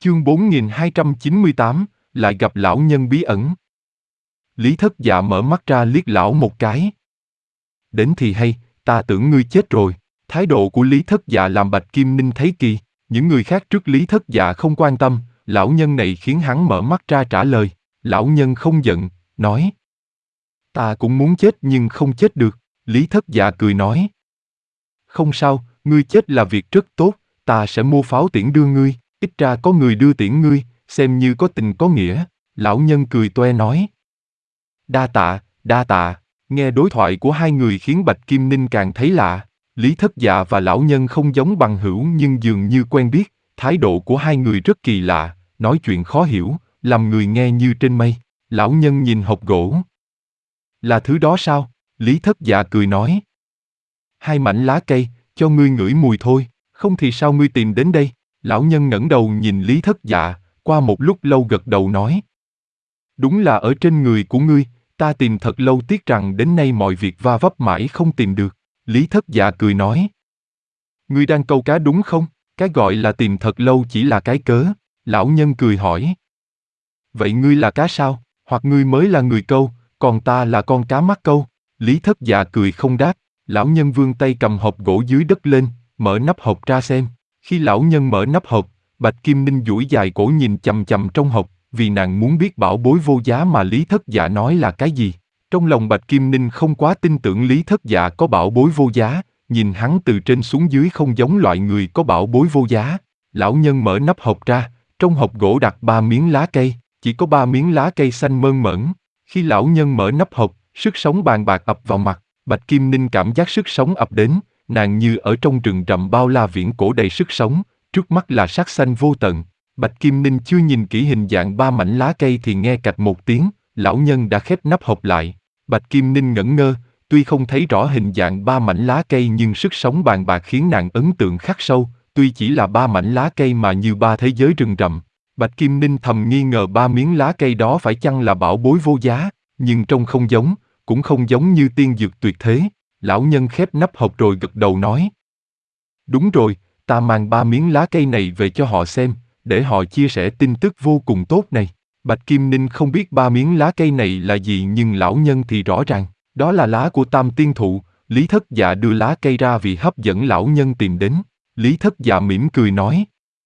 Chương 4298, lại gặp lão nhân bí ẩn. Lý Thất Dạ mở mắt ra liếc lão một cái. Đến thì hay, ta tưởng ngươi chết rồi. Thái độ của Lý Thất Dạ làm Bạch Kim Ninh thấy kỳ. Những người khác trước Lý Thất Dạ không quan tâm, lão nhân này khiến hắn mở mắt ra trả lời. Lão nhân không giận, nói. Ta cũng muốn chết nhưng không chết được. Lý Thất Dạ cười nói. Không sao, ngươi chết là việc rất tốt, ta sẽ mua pháo tiễn đưa ngươi, ít ra có người đưa tiễn ngươi, xem như có tình có nghĩa. Lão nhân cười toe nói. Đa tạ, đa tạ. Nghe đối thoại của hai người khiến Bạch Kim Ninh càng thấy lạ. Lý Thất Dạ và lão nhân không giống bằng hữu nhưng dường như quen biết, thái độ của hai người rất kỳ lạ, nói chuyện khó hiểu, làm người nghe như trên mây. Lão nhân nhìn hộp gỗ. Là thứ đó sao? Lý Thất Dạ cười nói. Hai mảnh lá cây, cho ngươi ngửi mùi thôi, không thì sao ngươi tìm đến đây? Lão nhân ngẩng đầu nhìn Lý Thất Dạ, qua một lúc lâu gật đầu nói. Đúng là ở trên người của ngươi, ta tìm thật lâu tiếc rằng đến nay mọi việc va vấp mãi không tìm được. Lý Thất Dạ cười nói. Ngươi đang câu cá đúng không? Cái gọi là tìm thật lâu chỉ là cái cớ. Lão nhân cười hỏi. Vậy ngươi là cá sao? Hoặc ngươi mới là người câu, còn ta là con cá mắc câu? Lý Thất Dạ cười không đáp. Lão nhân vươn tay cầm hộp gỗ dưới đất lên, mở nắp hộp ra xem. Khi lão nhân mở nắp hộp, Bạch Kim Ninh duỗi dài cổ nhìn chằm chằm trong hộp, vì nàng muốn biết bảo bối vô giá mà Lý Thất Dạ nói là cái gì. Trong lòng Bạch Kim Ninh không quá tin tưởng Lý Thất Dạ có bảo bối vô giá, nhìn hắn từ trên xuống dưới không giống loại người có bảo bối vô giá. Lão nhân mở nắp hộp ra, trong hộp gỗ đặt 3 miếng lá cây, chỉ có 3 miếng lá cây xanh mơn mởn. Khi lão nhân mở nắp hộp, sức sống bàn bạc ập vào mặt. Bạch Kim Ninh cảm giác sức sống ập đến, nàng như ở trong rừng rậm bao la viễn cổ đầy sức sống, trước mắt là sắc xanh vô tận. Bạch Kim Ninh chưa nhìn kỹ hình dạng 3 mảnh lá cây thì nghe cạch một tiếng, lão nhân đã khép nắp hộp lại. Bạch Kim Ninh ngẩn ngơ, tuy không thấy rõ hình dạng 3 mảnh lá cây nhưng sức sống bàn bạc khiến nàng ấn tượng khắc sâu, tuy chỉ là 3 mảnh lá cây mà như 3 thế giới rừng rậm. Bạch Kim Ninh thầm nghi ngờ 3 miếng lá cây đó phải chăng là bảo bối vô giá, nhưng trông không giống, cũng không giống như tiên dược tuyệt thế. Lão nhân khép nắp hộp rồi gật đầu nói. Đúng rồi, ta mang 3 miếng lá cây này về cho họ xem, để họ chia sẻ tin tức vô cùng tốt này. Bạch Kim Ninh không biết 3 miếng lá cây này là gì nhưng lão nhân thì rõ ràng, đó là lá của Tam Tiên Thụ. Lý Thất Dạ đưa lá cây ra vì hấp dẫn lão nhân tìm đến. Lý Thất Dạ mỉm cười nói.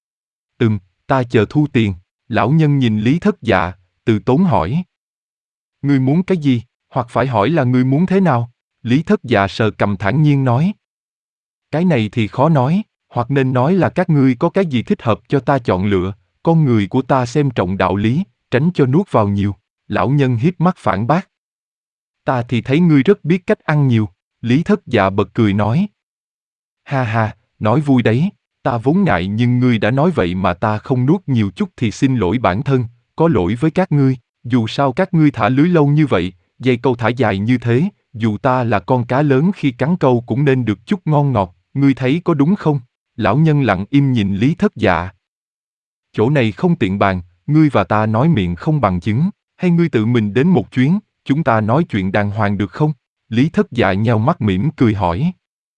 Ta chờ thu tiền. Lão nhân nhìn Lý Thất Dạ, từ tốn hỏi. Ngươi muốn cái gì, hoặc phải hỏi là ngươi muốn thế nào? Lý Thất Dạ sờ cằm thản nhiên nói. Cái này thì khó nói, hoặc nên nói là các ngươi có cái gì thích hợp cho ta chọn lựa, con người của ta xem trọng đạo lý, tránh cho nuốt vào nhiều. Lão nhân híp mắt phản bác. Ta thì thấy ngươi rất biết cách ăn nhiều. Lý Thất Dạ bật cười nói. Ha ha, nói vui đấy, ta vốn ngại nhưng ngươi đã nói vậy mà ta không nuốt nhiều chút thì xin lỗi bản thân, có lỗi với các ngươi, dù sao các ngươi thả lưới lâu như vậy, dây câu thả dài như thế, dù ta là con cá lớn khi cắn câu cũng nên được chút ngon ngọt, ngươi thấy có đúng không? Lão nhân lặng im nhìn Lý Thất Dạ. Chỗ này không tiện bàn, ngươi và ta nói miệng không bằng chứng, hay ngươi tự mình đến một chuyến, chúng ta nói chuyện đàng hoàng được không? Lý Thất Dạ nheo mắt mỉm cười hỏi.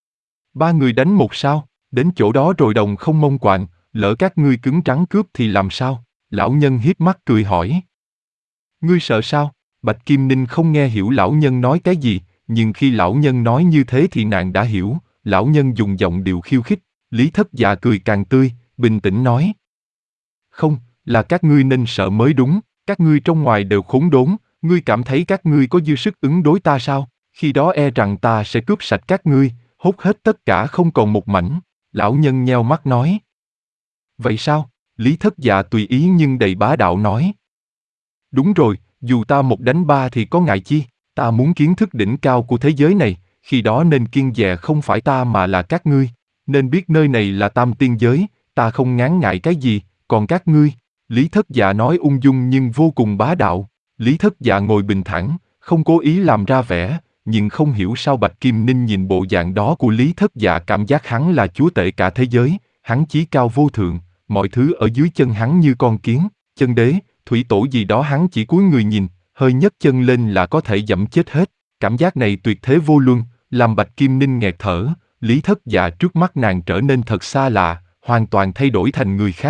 3 người đánh một sao, đến chỗ đó rồi đồng không mông quạnh, lỡ các ngươi cứng trắng cướp thì làm sao? Lão nhân híp mắt cười hỏi. Ngươi sợ sao? Bạch Kim Ninh không nghe hiểu lão nhân nói cái gì, nhưng khi lão nhân nói như thế thì nàng đã hiểu, lão nhân dùng giọng điệu khiêu khích. Lý Thất Dạ cười càng tươi, bình tĩnh nói. Không, là các ngươi nên sợ mới đúng, các ngươi trong ngoài đều khốn đốn, ngươi cảm thấy các ngươi có dư sức ứng đối ta sao? Khi đó e rằng ta sẽ cướp sạch các ngươi, hốt hết tất cả không còn một mảnh. Lão nhân nheo mắt nói. Vậy sao? Lý Thất Dạ tùy ý nhưng đầy bá đạo nói. Đúng rồi, dù ta một đánh 3 thì có ngại chi, ta muốn kiến thức đỉnh cao của thế giới này, khi đó nên kiêng dè không phải ta mà là các ngươi, nên biết nơi này là Tam Tiên giới, ta không ngán ngại cái gì, còn các ngươi? Lý Thất Dạ nói ung dung nhưng vô cùng bá đạo. Lý Thất Dạ ngồi bình thản, không cố ý làm ra vẻ, nhưng không hiểu sao Bạch Kim Ninh nhìn bộ dạng đó của Lý Thất Dạ cảm giác hắn là chúa tể cả thế giới, hắn chí cao vô thượng, mọi thứ ở dưới chân hắn như con kiến, chân đế, thủy tổ gì đó hắn chỉ cúi người nhìn, hơi nhấc chân lên là có thể dẫm chết hết. Cảm giác này tuyệt thế vô luân, làm Bạch Kim Ninh nghẹt thở. Lý Thất Dạ trước mắt nàng trở nên thật xa lạ, hoàn toàn thay đổi thành người khác.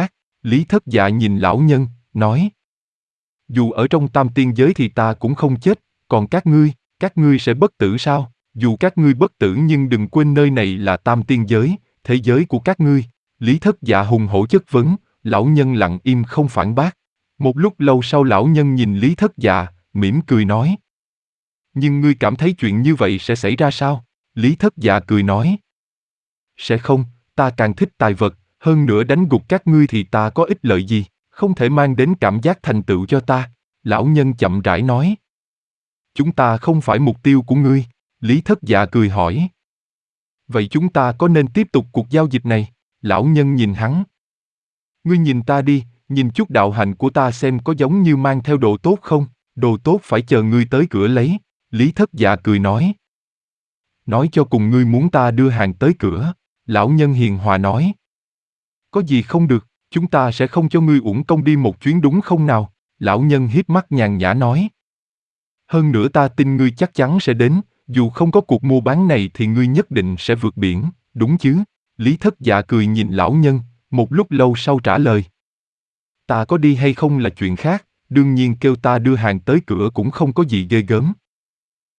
Lý Thất Dạ nhìn lão nhân, nói. Dù ở trong tam tiên giới thì ta cũng không chết, còn các ngươi sẽ bất tử sao? Dù các ngươi bất tử nhưng đừng quên nơi này là tam tiên giới, thế giới của các ngươi. Lý Thất Dạ hùng hổ chất vấn, lão nhân lặng im không phản bác. Một lúc lâu sau lão nhân nhìn Lý Thất Dạ, mỉm cười nói. Nhưng ngươi cảm thấy chuyện như vậy sẽ xảy ra sao? Lý Thất Dạ cười nói. Sẽ không, ta càng thích tài vật, hơn nữa đánh gục các ngươi thì ta có ích lợi gì, không thể mang đến cảm giác thành tựu cho ta. Lão nhân chậm rãi nói. Chúng ta không phải mục tiêu của ngươi. Lý Thất Dạ cười hỏi. Vậy chúng ta có nên tiếp tục cuộc giao dịch này? Lão nhân nhìn hắn. Ngươi nhìn ta đi, nhìn chút đạo hạnh của ta xem có giống như mang theo đồ tốt không? Đồ tốt phải chờ ngươi tới cửa lấy. Lý Thất Dạ cười nói. Nói cho cùng ngươi muốn ta đưa hàng tới cửa. Lão nhân hiền hòa nói. Có gì không được, chúng ta sẽ không cho ngươi uổng công đi một chuyến đúng không nào? Lão nhân hiếp mắt nhàn nhã nói. Hơn nữa ta tin ngươi chắc chắn sẽ đến, dù không có cuộc mua bán này thì ngươi nhất định sẽ vượt biển, đúng chứ? Lý Thất Dạ cười nhìn lão nhân, một lúc lâu sau trả lời. Ta có đi hay không là chuyện khác, đương nhiên kêu ta đưa hàng tới cửa cũng không có gì ghê gớm.